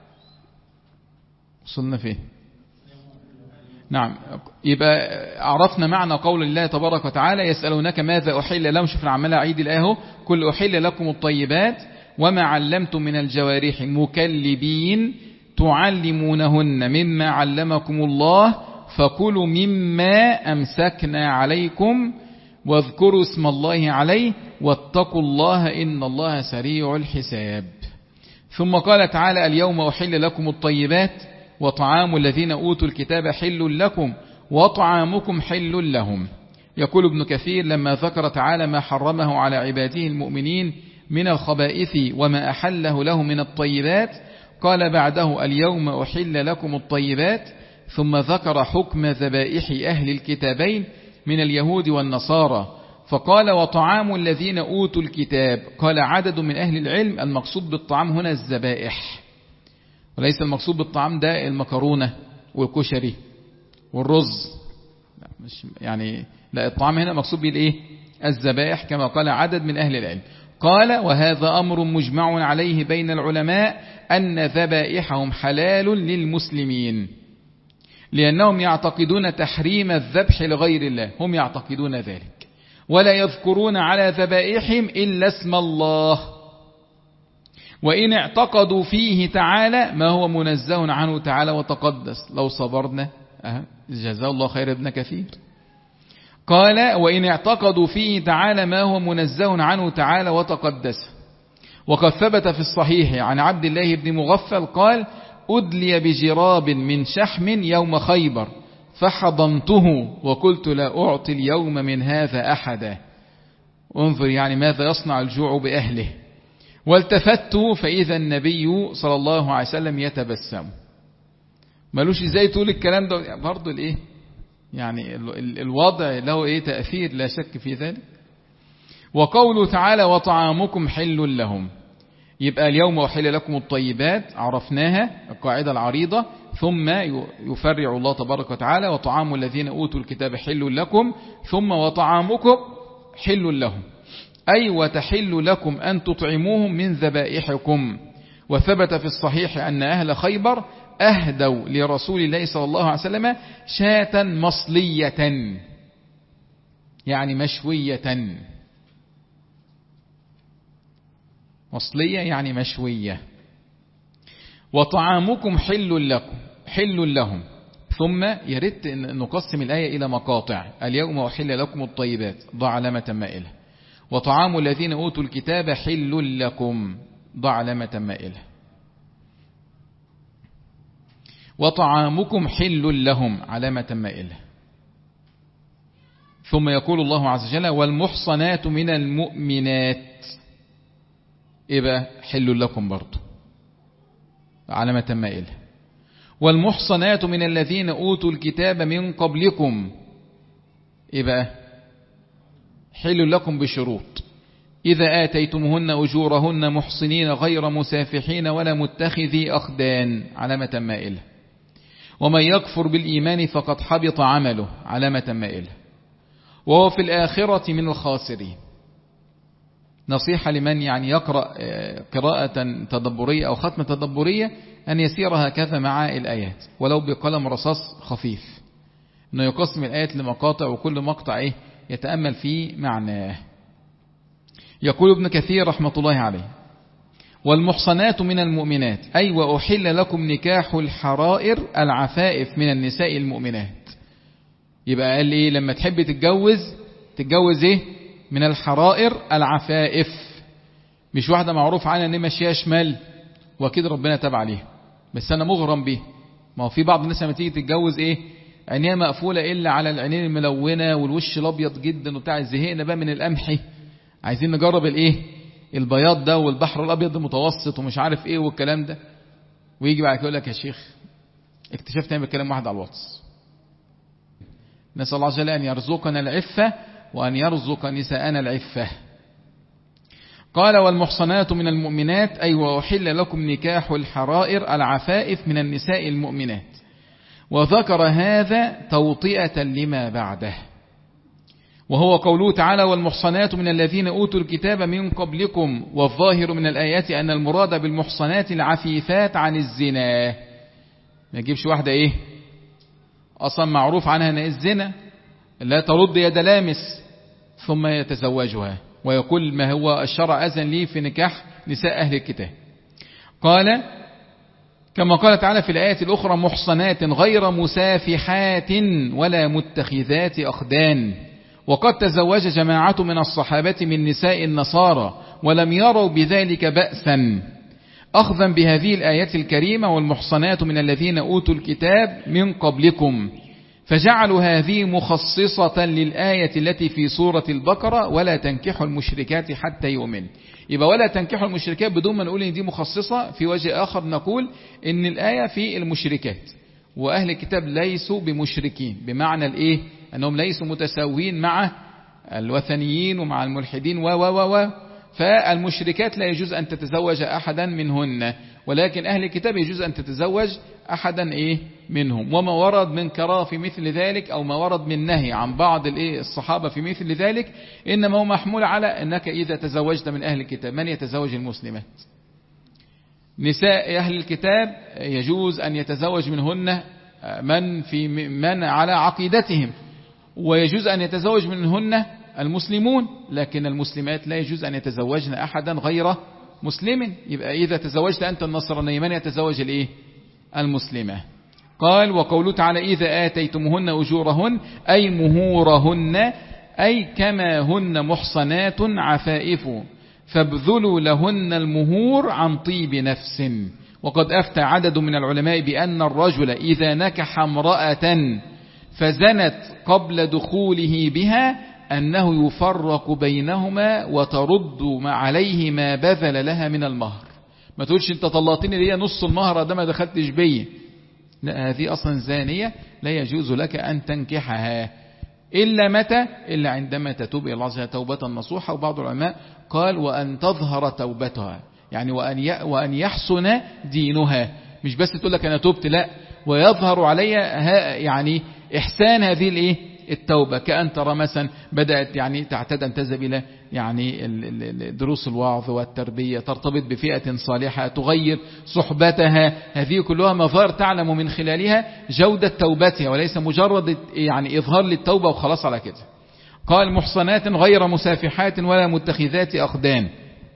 وصلنا فيه. نعم. يبقى عرفنا معنى قول الله تبارك وتعالى يسألونك ماذا أحل لهم. شوف عمال أعيد الآية، كل أحل لكم الطيبات وما علمتم من الجوارح مكلبين تعلمونهن مما علمكم الله فكلوا مما أمسكنا عليكم واذكروا اسم الله عليه واتقوا الله إن الله سريع الحساب. ثم قال تعالى اليوم أحل لكم الطيبات وطعام الذين أوتوا الكتاب حل لكم وطعامكم حل لهم. يقول ابن كثير لما ذكر تعالى ما حرمه على عباده المؤمنين من الخبائث وما أحله له من الطيبات، قال بعده اليوم أحل لكم الطيبات، ثم ذكر حكم ذبائح أهل الكتابين من اليهود والنصارى فقال وطعام الذين أوتوا الكتاب. قال عدد من أهل العلم المقصود بالطعام هنا الذبائح، وليس المقصود بالطعام ده المكرونة والكشري والرز، لا مش يعني، لا الطعام هنا مقصود به الايه الذبائح كما قال عدد من أهل العلم. قال وهذا أمر مجمع عليه بين العلماء أن ذبائحهم حلال للمسلمين لأنهم يعتقدون تحريم الذبح لغير الله، هم يعتقدون ذلك ولا يذكرون على ذبائحهم إلا اسم الله، وإن اعتقدوا فيه تعالى ما هو منزه عنه تعالى وتقدس لو صبرنا. أه. جزاه الله خير ابن كثير. قال وإن اعتقدوا فيه تعالى ما هو منزه عنه تعالى وتقدس. وقد ثبت في الصحيح عن عبد الله بن مغفل قال أدلي بجراب من شحم يوم خيبر فحضنته وقلت لا أعطي اليوم من هذا أحدا. انظر يعني ماذا يصنع الجوع بأهله. والتفت فإذا النبي صلى الله عليه وسلم يتبسم. مالوش ازاي تقول الكلام ده برضو الايه يعني الوضع له ايه تأثير لا شك في ذلك. وقوله تعالى وطعامكم حل لهم، يبقى اليوم أحل لكم الطيبات عرفناها القاعدة العريضة، ثم يفرع الله تبارك وتعالى وطعام الذين أوتوا الكتاب حل لكم ثم وطعامكم حل لهم، أي وتحل لكم أن تطعموهم من ذبائحكم. وثبت في الصحيح أن أهل خيبر أهدوا لرسول الله صلى الله عليه وسلم شاة مصلية يعني مشوية، مصلية يعني مشوية. وطعامكم حل لكم حل لهم. ثم يرد أن نقسم الآية إلى مقاطع. اليوم أحل لكم الطيبات، ضع علامة مائلة. وطعام الذين أوتوا الكتاب حل لكم، ضع علامة مائلة. وطعامكم حل لهم، علامة مائلة. ثم يقول الله عز وجل والمحصنات من المؤمنات، إيه حل لكم برضو، علامة مائلة. والمحصنات من الذين أوتوا الكتاب من قبلكم، إيه بقى حل لكم بشروط، إذا آتيتمهن أجورهن محصنين غير مسافحين ولا متخذي أخدان، علامة مائلة. ومن يكفر بالإيمان فقد حبط عمله، علامة مائلة. وهو في الآخرة من الخاسرين. نصيحة لمن يعني يقرأ قراءة تدبرية أو ختمة تدبرية أن يسير هكذا مع الآيات ولو بقلم رصاص خفيف، أنه يقسم الآيات لمقاطع وكل مقطع إيه يتأمل في معناه. يقول ابن كثير رحمة الله عليه والمحصنات من المؤمنات، أي وأحل لكم نكاح الحرائر العفائف من النساء المؤمنات. يبقى قال إيه لما تحب تتجوز تتجوز إيه من الحرائر العفائف، مش واحدة معروف عنها ان ماشيه شمال واكيد ربنا تابع عليها بس انا مغرم بيه. ما هو في بعض الناس لما تيجي تتجوز ايه عينيها مقفولة الا على العينين الملونة والوش الابيض جدا وبتاع، زهقنا بقى من القمحي عايزين نجرب الايه البياض ده والبحر الابيض المتوسط ومش عارف ايه والكلام ده، ويجي بعد كده يقول لك يا شيخ اكتشفت انا بتكلم واحد على الواتس. نسأل الله جل ان يرزقنا العفة وأن يرزق نساءنا العفة. قال والمحصنات من المؤمنات، أي وأحل لكم نكاح الحرائر العفائف من النساء المؤمنات. وذكر هذا توطئة لما بعده، وهو قوله تعالى والمحصنات من الذين أوتوا الكتاب من قبلكم. والظاهر من الآيات أن المراد بالمحصنات العفيفات عن الزنا. ما يجيبش واحدة إيه أصلا معروف عنها أن الزنا لا ترد يد لامس ثم يتزوجها ويقول ما هو الشرع أذن لي في نكاح نساء أهل الكتاب. قال كما قال تعالى في الآية الأخرى محصنات غير مسافحات ولا متخذات أخدان. وقد تزوج جماعة من الصحابة من نساء النصارى ولم يروا بذلك بأسا، أخذا بهذه الآية الكريمة والمحصنات من الذين أوتوا الكتاب من قبلكم، فجعلوا هذه مخصصة للآية التي في سورة البقرة ولا تنكحوا المشركات حتى يؤمن. يبقى ولا تنكحوا المشركات بدون ما نقول ان دي مخصصة. في وجه آخر نقول ان الآية في المشركات وأهل الكتاب ليسوا بمشركين، بمعنى الايه أنهم ليسوا متساوين مع الوثنيين ومع الملحدين و و و فالمشركات لا يجوز أن تتزوج أحدا منهن، ولكن أهل الكتاب يجوز أن تتزوج أحدا إيه منهم. وما ورد من كراهة في مثل ذلك أو ما ورد من نهي عن بعض الإيه الصحابة في مثل ذلك إنما هو محمول على أنك إذا تزوجت من أهل الكتاب. من يتزوج المسلمات؟ نساء أهل الكتاب يجوز أن يتزوج منهن من في من على عقيدتهم، ويجوز أن يتزوج منهن المسلمون، لكن المسلمات لا يجوز أن يتزوجن أحدا غير مسلم. يبقى إذا تزوجت أنت النصرانية من يتزوج الإيه المسلمة. قال وقوله تعالى إذا آتيتمهن أجورهن أي مهورهن، أي كما هن محصنات عفائف فابذلوا لهن المهور عن طيب نفس. وقد أفتى عدد من العلماء بأن الرجل إذا نكح امرأة فزنت قبل دخوله بها أنه يفرق بينهما وترد ما عليه ما بذل لها من المهر. ما تقولش انت طلعتني ليه نص المهر ده ما دخلتش بيه، لا هذه أصلا زانية لا يجوز لك أن تنكحها إلا متى إلا عندما تتوب إلى الله عز وجل توبة نصوحة. وبعض العلماء قال وأن تظهر توبتها، يعني وأن وأن يحسن دينها، مش بس تقول لك أنا توبت، لا ويظهر علي يعني إحسان هذه الإيه التوبة، كأن ترى مثلا بدأت يعني تعتاد أن تذهب إلى يعني دروس الوعظ والتربية، ترتبط بفئة صالحة، تغير صحبتها، هذه كلها مظاهر تعلم من خلالها جودة توبتها، وليس مجرد يعني إظهار للتوبة وخلاص على كده. قال محصنات غير مسافحات ولا متخذات أخدان،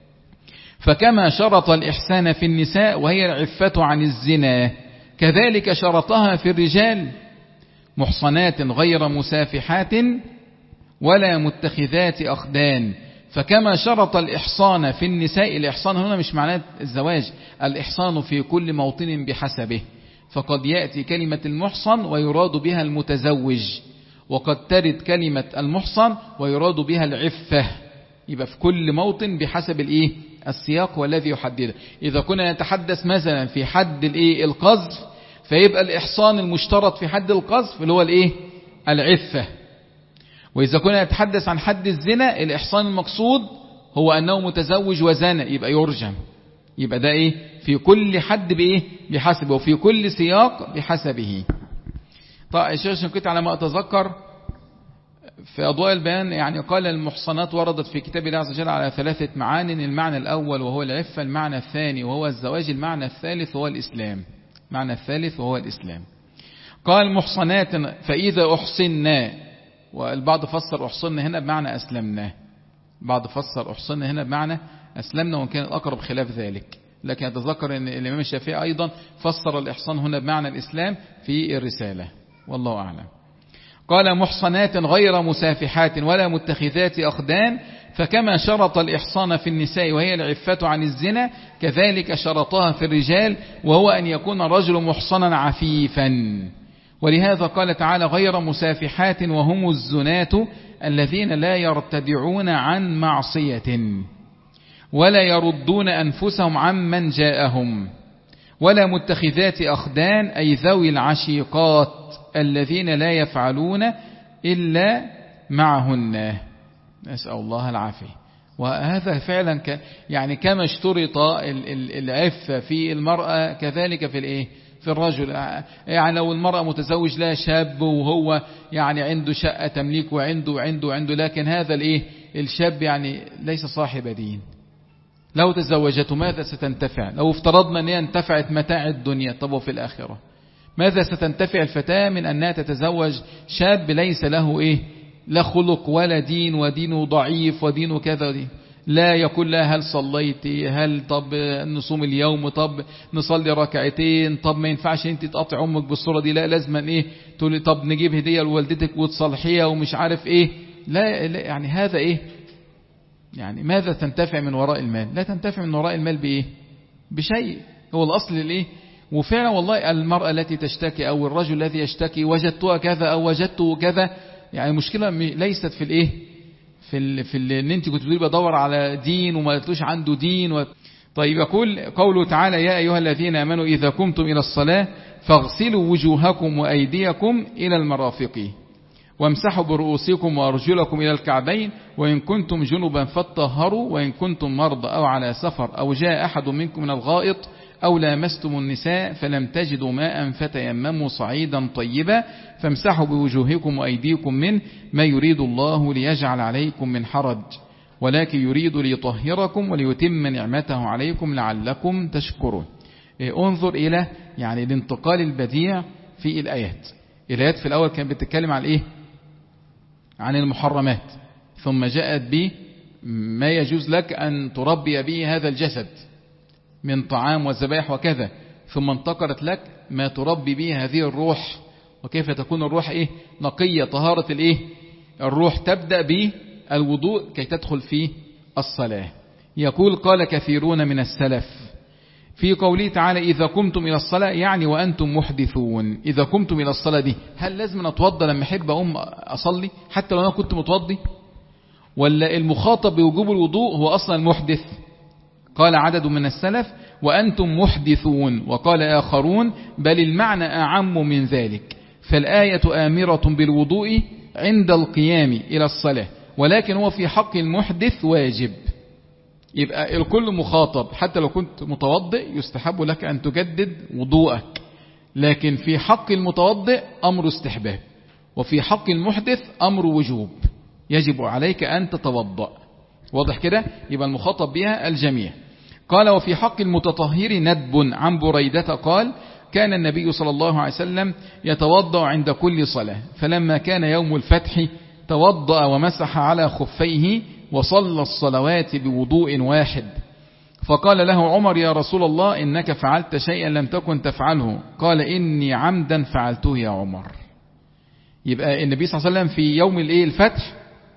فكما شرط الإحسان في النساء وهي العفة عن الزنا كذلك شرطها في الرجال، محصنات غير مسافحات ولا متخذات أخدان. فكما شرط الإحصان في النساء، الإحصان هنا مش معناه الزواج، الإحصان في كل موطن بحسبه، فقد يأتي كلمة المحصن ويراد بها المتزوج، وقد ترد كلمة المحصن ويراد بها العفة، يبقى في كل موطن بحسب الإيه السياق والذي يحدده. إذا كنا نتحدث مثلا في حد الإيه القذف، فيبقى الإحصان المشترط في حد القذف اللي هو الإيه العفة. وإذا كنا نتحدث عن حد الزنا، الإحصان المقصود هو أنه متزوج وزنا، يبقى يرجم. يبقى ده إيه في كل حد بإيه بحسبه، وفي كل سياق بحسبه. طيب الشيخ كنت على ما أتذكر في أضواء البيان يعني قال المحصنات وردت في كتاب الله عز وجل على ثلاثة معان، المعنى الأول وهو العفة، المعنى الثاني وهو الزواج، المعنى الثالث وهو الإسلام. المعنى الثالث وهو الإسلام. قال محصنات فإذا أحصنا، والبعض فسر أحصنا هنا بمعنى أسلمنا، بعض فسر أحصنا هنا بمعنى أسلمنا، وإن كان الأقرب خلاف ذلك، لكن أتذكر أن الإمام الشافعي أيضا فسر الإحصان هنا بمعنى الإسلام في الرسالة، والله أعلم. قال محصنات غير مسافحات ولا متخذات أخدان، فكما شرط الإحصان في النساء وهي العفة عن الزنا كذلك شرطها في الرجال، وهو أن يكون الرجل محصنا عفيفا. ولهذا قال تعالى غير مسافحات وهم الزنات الذين لا يرتدعون عن معصية ولا يردون أنفسهم عمن جاءهم، ولا متخذات أخدان أي ذوي العشيقات الذين لا يفعلون إلا معهن، نسأل الله العافية. وهذا فعلا ك يعني كما اشترط العفة في المرأة كذلك في الايه في الرجل. يعني لو المرأة متزوج لا شاب وهو يعني عنده شقة تمليك وعنده وعنده وعنده لكن هذا الايه الشاب يعني ليس صاحب دين، لو تزوجته ماذا ستنتفع؟ لو افترضنا أنها انتفعت متاع الدنيا، طب وفي الآخرة ماذا ستنتفع الفتاة من أنها تتزوج شاب ليس له إيه لا خلق ولا دين، ودينه ضعيف ودينه كذا دي. لا يقول لها هل صليتي، هل طب نصوم اليوم، طب نصلي ركعتين، طب ما ينفعش انت تقطع امك بالصورة دي، لا لازم ايه تقولي طب نجيب هدية لوالدتك وتصلحيها ومش عارف ايه. لا, لا يعني هذا ايه يعني ماذا تنتفع من وراء المال؟ لا تنتفع من وراء المال بإيه بشيء. هو الأصل الإيه. وفعلا والله المرأة التي تشتكي أو الرجل الذي يشتكي وجدتها كذا أو وجدته كذا، يعني مشكلة ليست في الإيه في ال في ال ان انت كنت بتقولي بدور على دين وما قلتوش عنده دين و... طيب يقول قوله تعالى يا أيها الذين آمنوا إذا قمتم إلى الصلاة فاغسلوا وجوهكم وأيديكم إلى المرافق وامسحوا برؤوسكم وأرجلكم إلى الكعبين وإن كنتم جنبا فاطهروا وإن كنتم مرضى أو على سفر أو جاء أحد منكم من الغائط أو لامستم النساء فلم تجدوا ماء فتيمموا صعيدا طيبا فامسحوا بوجوهكم وأيديكم منه ما يريد الله ليجعل عليكم من حرج ولكن يريد ليطهركم وليتم نعمته عليكم لعلكم تشكرون. انظر إلى يعني الانتقال البديع في الآيات. الآيات في الأول كانت بتتكلم عن إيه؟ عن المحرمات، ثم جاءت به ما يجوز لك أن تربي به هذا الجسد من طعام وذبائح وكذا، ثم انتقلت لك ما تربي به هذه الروح وكيف تكون الروح إيه؟ نقية طهارة الإيه؟ الروح تبدأ بالوضوء كي تدخل في الصلاة. يقول قال كثيرون من السلف في قوله تعالى إذا قمتم إلى الصلاة يعني وأنتم محدثون. إذا قمتم إلى الصلاة دي هل لازم أتوضى لما أحب أقوم أصلي حتى لو أنا كنت متوضي، ولا المخاطب بوجوب الوضوء هو أصلا المحدث؟ قال عدد من السلف وأنتم محدثون، وقال آخرون بل المعنى أعم من ذلك، فالآية آمرة بالوضوء عند القيام إلى الصلاة ولكن هو في حق المحدث واجب. يبقى الكل مخاطب، حتى لو كنت متوضئ يستحب لك أن تجدد وضوءك لكن في حق المتوضئ أمر استحباب، وفي حق المحدث أمر وجوب، يجب عليك أن تتوضأ. واضح كده؟ يبقى المخاطب بها الجميع. قال وفي حق المتطهر ندب عن بريدة قال كان النبي صلى الله عليه وسلم يتوضأ عند كل صلاة، فلما كان يوم الفتح توضأ ومسح على خفيه وصلى الصلوات بوضوء واحد، فقال له عمر يا رسول الله إنك فعلت شيئا لم تكن تفعله، قال إني عمدا فعلته يا عمر. يبقى النبي صلى الله عليه وسلم في يوم الايه الفتح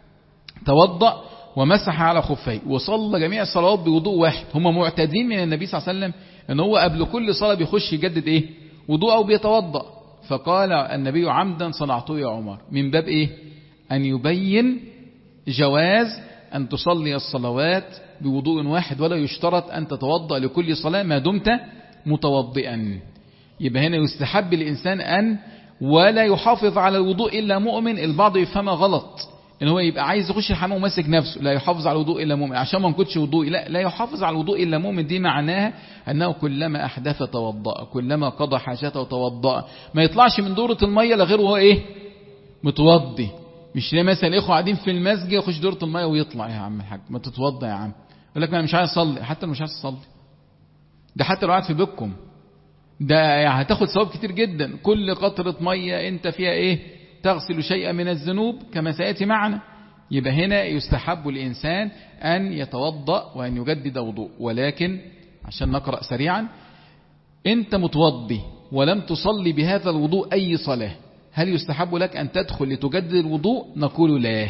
توضأ ومسح على خفيه وصلى جميع الصلوات بوضوء واحد. هم معتادين من النبي صلى الله عليه وسلم ان هو قبل كل صلاة بيخش يجدد ايه وضوء او بيتوضأ، فقال النبي عمدا صنعته يا عمر، من باب ايه ان يبين جواز ان تصلي الصلوات بوضوء واحد، ولا يشترط ان تتوضأ لكل صلاة ما دمت متوضئا. يبقى هنا يستحب الانسان ان ولا يحافظ على الوضوء الا مؤمن. البعض يفهمها غلط ان هو يبقى عايز يخش الحمام وماسك نفسه، لا يحافظ على الوضوء الا مؤمن عشان ما نكونش وضوء، لا لا يحافظ على الوضوء الا مؤمن. دي معناها انه كلما احدث توضأ، كلما قضى حاجته توضأ، ما يطلعش من دورة المية لغير وهو ايه متوضي. مش ليه مثلا الاخوه قاعدين في المسجد يخش دورة المية ويطلع، يا عم الحاج ما تتوضى يا عم، يقول لك انا مش عايز اصلي. حتى مش عايز تصلي ده حتى لو قاعد في بيتكم ده يعني هتاخد ثواب كتير جدا. كل قطرة مية انت فيها ايه تغسل شيئا من الذنوب كما سيأتي معنا. يبقى هنا يستحب الإنسان أن يتوضأ وأن يجدد وضوء. ولكن عشان نقرأ سريعا، أنت متوضي ولم تصلي بهذا الوضوء أي صلاة، هل يستحب لك أن تدخل لتجدد الوضوء؟ نقول لا،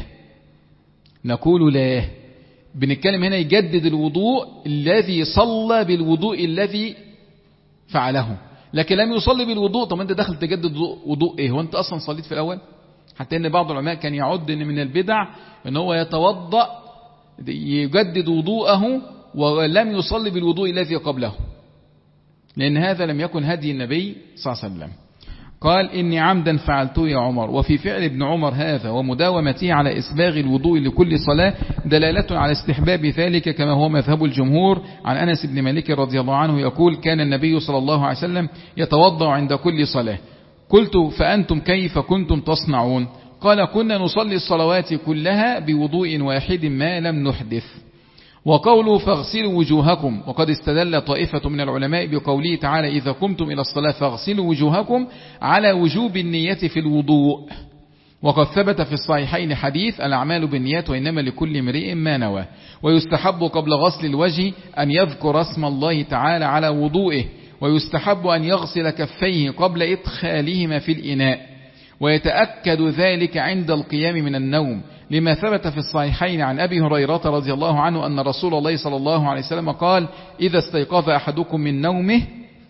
نقول لا. بنتكلم هنا يجدد الوضوء الذي صلى بالوضوء الذي فعله، لكن لم يصلي بالوضوء. طب أنت دخل تجدد وضوء إيه؟ هو أنت أصلا صليت في الأول؟ حتى ان بعض العلماء كان يعد ان من البدع ان هو يتوضأ يجدد وضوءه ولم يصلي بالوضوء الذي قبله، لان هذا لم يكن هدي النبي صلى الله عليه وسلم. قال إني عمدا فعلته يا عمر. وفي فعل ابن عمر هذا ومداومته على إسباغ الوضوء لكل صلاة دلالة على استحباب ذلك، كما هو مذهب الجمهور. عن أنس بن مالك رضي الله عنه يقول كان النبي صلى الله عليه وسلم يتوضأ عند كل صلاة. قلت فأنتم كيف كنتم تصنعون؟ قال كنا نصلي الصلوات كلها بوضوء واحد ما لم نحدث. وقوله فاغسلوا وجوهكم، وقد استدل طائفة من العلماء بقوله تعالى إذا قمتم إلى الصلاة فاغسلوا وجوهكم على وجوب النية في الوضوء. وقد ثبت في الصحيحين حديث الأعمال بالنيات وإنما لكل امرئ ما نوى. ويستحب قبل غسل الوجه أن يذكر اسم الله تعالى على وضوئه، ويستحب أن يغسل كفيه قبل إدخالهما في الإناء، ويتأكد ذلك عند القيام من النوم، لما ثبت في الصحيحين عن أبي هريرة رضي الله عنه أن رسول الله صلى الله عليه وسلم قال إذا استيقظ أحدكم من نومه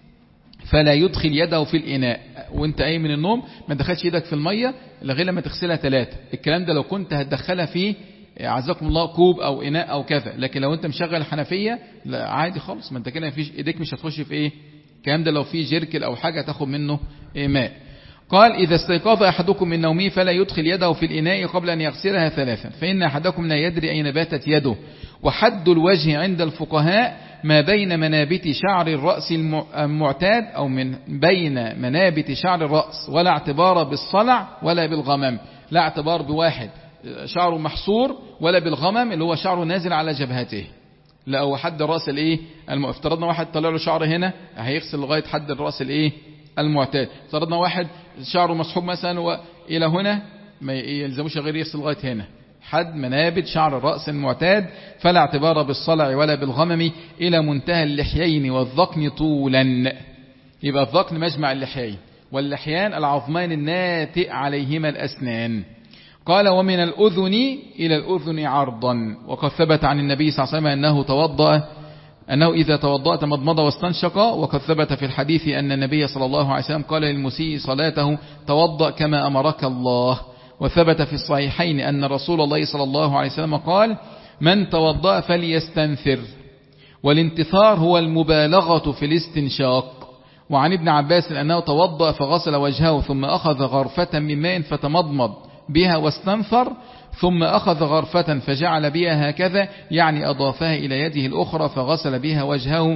فلا يدخل يده في الإناء. وانت قايم من النوم ما تدخلش يدك في المية لغاية لما تغسلها ثلاثة. الكلام ده لو كنت هتدخلها في عزكم الله كوب أو إناء أو كذا، لكن لو انت مشغل الحنفية لا عادي خالص، ما انت كده مفيش ايديك مش هتخش في ايه الكلام ده. لو في جيركل أو حاجة تاخد منه إيه ماء. قال إذا استيقظ أحدكم من نومه فلا يدخل يده في الإناء قبل أن يغسلها ثلاثا، فإن أحدكم لا يدري أين باتت يده. وحد الوجه عند الفقهاء ما بين منابت شعر الرأس المعتاد أو من بين منابت شعر الرأس، ولا اعتبار بالصلع ولا بالغمم. لا اعتبار بواحد شعره محصور ولا بالغمم اللي هو شعره نازل على جبهته، لا هو حد الرأس الايه افترضنا واحد طلع له شعر هنا هيغسل لغاية حد الرأس الايه المعتاد. افترضنا واحد شعره مسحوب مثلا والى هنا ما يلزموش غير يغسل لغاية هنا حد منابت شعر الرأس المعتاد، فلا اعتبار بالصلع ولا بالغمم إلى منتهى اللحيين والذقن طولا. يبقى الذقن مجمع اللحيين، واللحيان العظمان الناتئ عليهما الأسنان. قال ومن الأذن إلى الأذن عرضا. وقد ثبت عن النبي صلى الله عليه وسلم أنه توضأ أنه إذا توضأت مضمض واستنشق. وقد ثبت في الحديث أن النبي صلى الله عليه وسلم قال للمسيء صلاته توضأ كما أمرك الله. وثبت في الصحيحين أن رسول الله صلى الله عليه وسلم قال من توضأ فليستنثر، والانتثار هو المبالغة في الاستنشاق. وعن ابن عباس أنه توضأ فغسل وجهه ثم أخذ غرفة من ماء فتمضمض بها واستنثر، ثم أخذ غرفة فجعل بها هكذا، يعني أضافها إلى يده الأخرى فغسل بها وجهه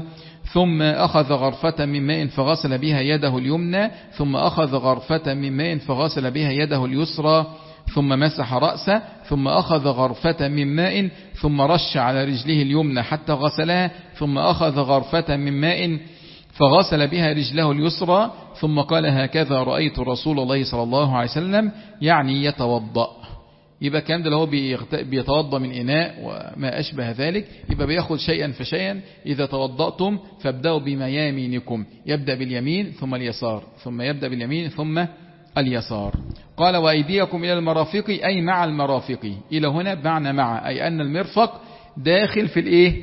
ثم أخذ غرفة من ماء فغسل بها يده اليمنى ثم أخذ غرفة من ماء فغسل بها يده اليسرى ثم مسح رأسه ثم أخذ غرفة من ماء ثم رش على رجله اليمنى حتى غسلها ثم أخذ غرفة من ماء فغسل بها رجله اليسرى ثم قال هكذا رأيت رسول الله صلى الله عليه وسلم يعني يتوضأ. يبقى كان ده هو بيتوضأ من إناء وما أشبه ذلك، يبقى بياخد شيئا فشيئا. إذا توضأتم فابدأوا بميامينكم، يبدأ باليمين ثم اليسار ثم يبدأ باليمين ثم اليسار. قال وأيديكم إلى المرافق أي مع المرافق. إلى هنا بمعنى مع، أي أن المرفق داخل في الإيه؟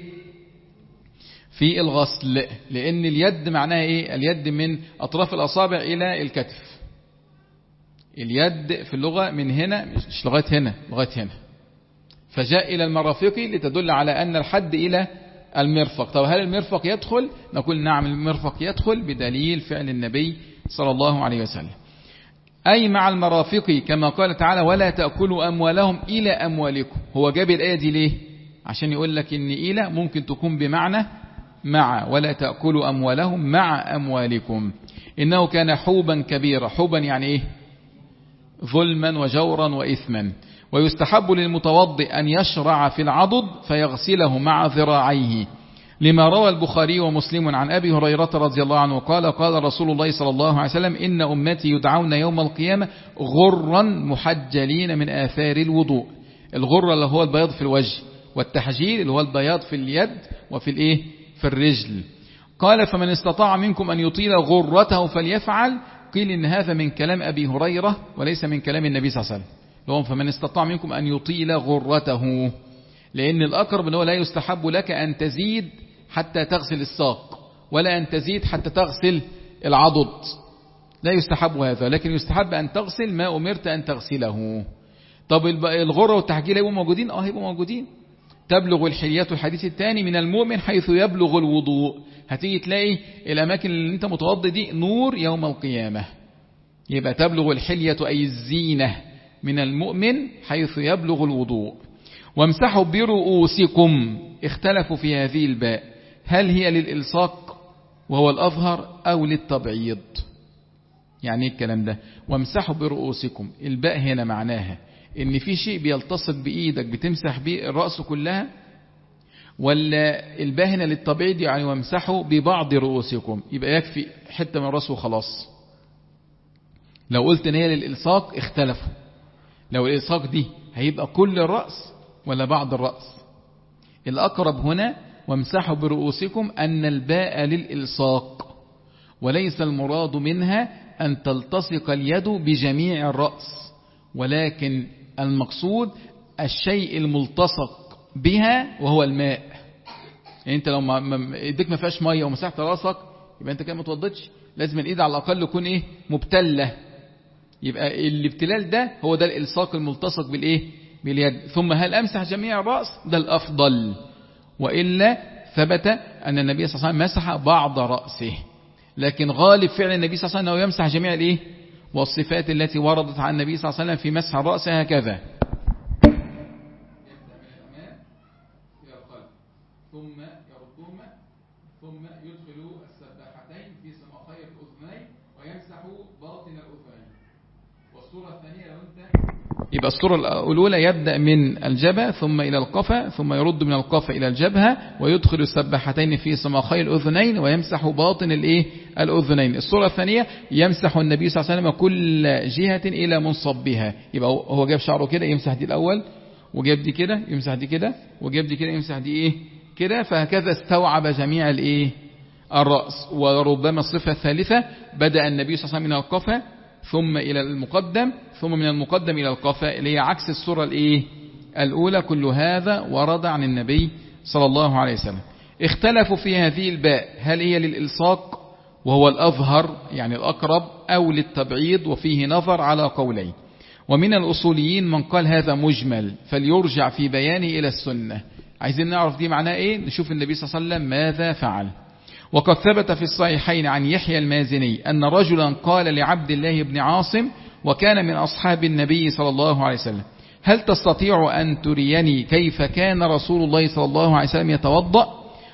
في الغسل، لأن اليد معناها إيه؟ اليد من أطراف الأصابع إلى الكتف. اليد في اللغة من هنا مش لغاية هنا، لغاية هنا، فجاء إلى المرافق لتدل على أن الحد إلى المرفق. طب هل المرفق يدخل؟ نقول نعم المرفق يدخل بدليل فعل النبي صلى الله عليه وسلم. أي مع المرافق كما قال تعالى ولا تأكلوا أموالهم إلى أموالكم. هو جاب الآية دي ليه؟ عشان يقول لك إن إلى ممكن تكون بمعنى مع، ولا تأكلوا أموالهم مع أموالكم إنه كان حوبا كبيرا. حوبا يعني إيه؟ ظلما وجورا وإثما. ويستحب للمتوضئ أن يشرع في العضد فيغسله مع ذراعيه، لما روى البخاري ومسلم عن أبي هريرة رضي الله عنه قال قال رسول الله صلى الله عليه وسلم إن أمتي يدعون يوم القيامة غرا محجلين من آثار الوضوء. الغر اللي هو البياض في الوجه، والتحجيل اللي هو البياض في اليد وفي الإيه؟ في الرجل. قال فمن استطاع منكم أن يطيل غرته فليفعل. قيل إن هذا من كلام أبي هريرة وليس من كلام النبي صلى الله عليه وسلم، لهم فمن استطاع منكم أن يطيل غرته، لأن الأقرب أنه لا يستحب لك أن تزيد حتى تغسل الساق ولا أن تزيد حتى تغسل العضد، لا يستحب هذا، لكن يستحب أن تغسل ما أمرت أن تغسله. طب الغرة والتحجيل هيبقوا موجودين؟ اه هيبقوا موجودين. تبلغ الحليات الحديث الثاني من المؤمن حيث يبلغ الوضوء. هتيجي تلاقي الأماكن اللي انت متوضي دي نور يوم القيامة. يبقى تبلغ الحلية أي الزينة من المؤمن حيث يبلغ الوضوء. وامسحوا برؤوسكم. اختلفوا في هذه الباء، هل هي للإلصاق وهو الأظهر أو للتبعيض؟ يعني الكلام ده وامسحوا برؤوسكم، الباء هنا معناها ان في شيء بيلتصق بإيدك بتمسح بيه الرأس كلها، ولا الباء هنا للتبعيض يعني وامسحوا ببعض رؤوسكم، يبقى يكفي حتة من رأسه خلاص. لو قلت ان هي للإلصاق اختلفوا، لو الإلصاق دي هيبقى كل الرأس ولا بعض الرأس؟ الأقرب هنا وامسحوا برؤوسكم أن الباء للإلصاق، وليس المراد منها أن تلتصق اليد بجميع الرأس، ولكن المقصود الشيء الملتصق بها وهو الماء. يعني انت لو ما ايديك ما فيهاش ميه ومسحت راسك يبقى انت كده ما توضتش، لازم الايد على الاقل تكون ايه؟ مبتله. يبقى الابتلال ده هو ده الالصاق الملتصق بالايه؟ باليد. ثم هل امسح جميع الراس؟ ده الافضل، والا ثبت ان النبي صلى الله عليه وسلم مسح بعض راسه، لكن غالب فعل النبي صلى الله عليه وسلم انه يمسح جميع الايه؟ والصفات التي وردت عن النبي صلى الله عليه وسلم في مسح الراس هكذا: ثم يردهما ثم يدخل السباحتين في سماخي الأذنين ويمسح باطن الأذنين. والصورة الثانية لو انت يبقى الصورة الأولى يبدأ من الجبهة ثم إلى القفا ثم يرد من القفا إلى الجبهة ويدخل السباحتين في سماخي الأذنين ويمسح باطن الإيه؟ الأذنين. الصورة الثانية يمسح النبي صلى الله عليه وسلم كل جهة إلى منصبها، يبقى هو جاب شعره كده يمسح دي الأول، وجاب دي كده يمسح دي كده، وجاب دي كده يمسح دي إيه كده، فهكذا استوعب جميع الايه؟ الرأس. وربما الصفة الثالثة بدأ النبي صلى الله عليه وسلم من القفا ثم إلى المقدم ثم من المقدم إلى القفا، اللي هي عكس الصورة الايه؟ الأولى. كل هذا ورد عن النبي صلى الله عليه وسلم. اختلفوا في هذه الباء، هل هي للإلصاق وهو الأظهر يعني الأقرب، أو للتبعيض، وفيه نظر على قولين. ومن الأصوليين من قال هذا مجمل فليرجع في بيانه إلى السنة. عايزين نعرف دي معناه ايه؟ نشوف النبي صلى الله عليه وسلم ماذا فعل. وقد ثبت في الصحيحين عن يحيى المازني أن رجلا قال لعبد الله بن عاصم وكان من أصحاب النبي صلى الله عليه وسلم: هل تستطيع أن تريني كيف كان رسول الله صلى الله عليه وسلم يتوضأ؟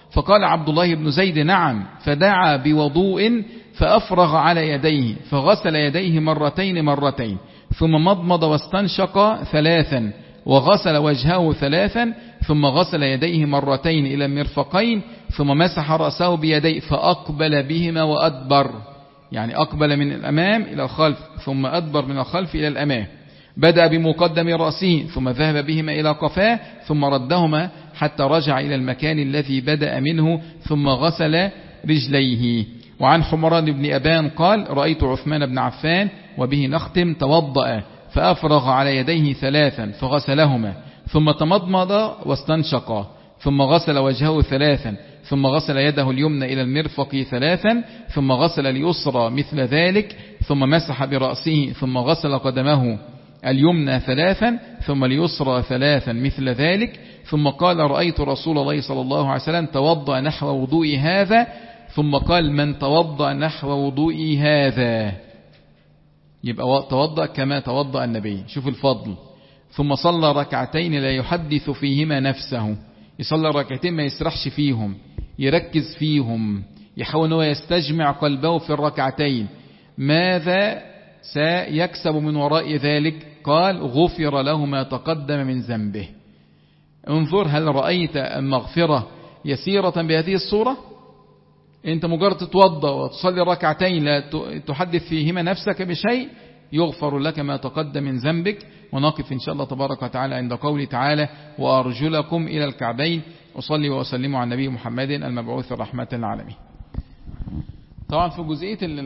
فقال عبد الله بن زيد نعم، فدعا بوضوء فأفرغ على يديه فغسل يديه مرتين مرتين ثم مضمض واستنشق ثلاثا وغسل وجهه ثلاثا ثم غسل يديه مرتين إلى المرفقين ثم مسح رأسه بيديه فأقبل بهما وأدبر، يعني أقبل من الأمام إلى الخلف ثم أدبر من الخلف إلى الأمام. بدأ بمقدم رأسه ثم ذهب بهما إلى قفاه ثم ردهما حتى رجع إلى المكان الذي بدأ منه ثم غسل رجليه. وعن حمران بن أبان قال رأيت عثمان بن عفان وبه نختم توضأ فأفرغ على يديه ثلاثا فغسلهما ثم تمضمض واستنشق ثم غسل وجهه ثلاثا ثم غسل يده اليمنى إلى المرفق ثلاثا ثم غسل اليسرى مثل ذلك ثم مسح برأسه ثم غسل قدمه اليمنى ثلاثا ثم اليسرى ثلاثا مثل ذلك ثم قال رأيت رسول الله صلى الله عليه وسلم توضأ نحو وضوء هذا ثم قال من توضأ نحو وضوء هذا، يبقى توضأ كما توضأ النبي. شوف الفضل. ثم صلى ركعتين لا يحدث فيهما نفسه، يصلى ركعتين ما يسرحش فيهم، يركز فيهم، يحاول أنه يستجمع قلبه في الركعتين. ماذا سيكسب من وراء ذلك؟ قال غفر له ما تقدم من ذنبه. انظر هل رأيت المغفرة يسيرة بهذه الصورة؟ انت مجرد تتوضأ وتصلي ركعتين لا تحدث فيهما نفسك بشيء يغفر لك ما تقدم من ذنبك. ونقف إن شاء الله تبارك وتعالى عند قوله تعالى وأرجلكم إلى الكعبين. وصلي وسلم على النبي محمد المبعوث رحمة للعالمين. طبعا في جزئية